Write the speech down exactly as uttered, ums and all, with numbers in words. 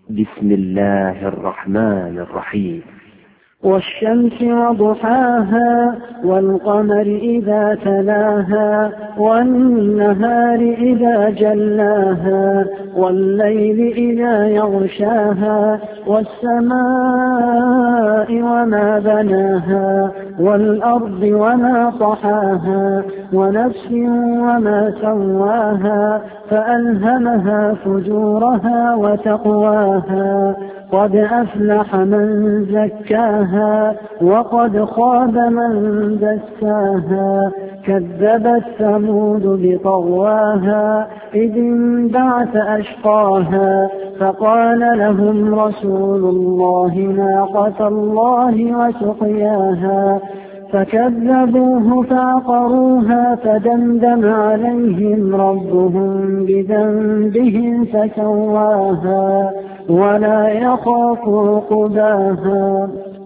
بسم الله الرحمن الرحيم. والشمس وضحاها والقمر إذا تلاها والنهار إذا جلاها والليل إذا يغشاها والسماء وما بناها والأرض وما طحاها ونفس وما سواها فألهمها فجورها وتقواها قد أفلح من زكاها وقد خاب من دساها كذبت ثمود بطغواها إذ انبعث أشقاها فقال لهم رسول الله ناقة الله وسقياها فكذبوه فعقروها فدمدم عليهم ربهم بذنبهم فسواها ولا يخاف عقباها.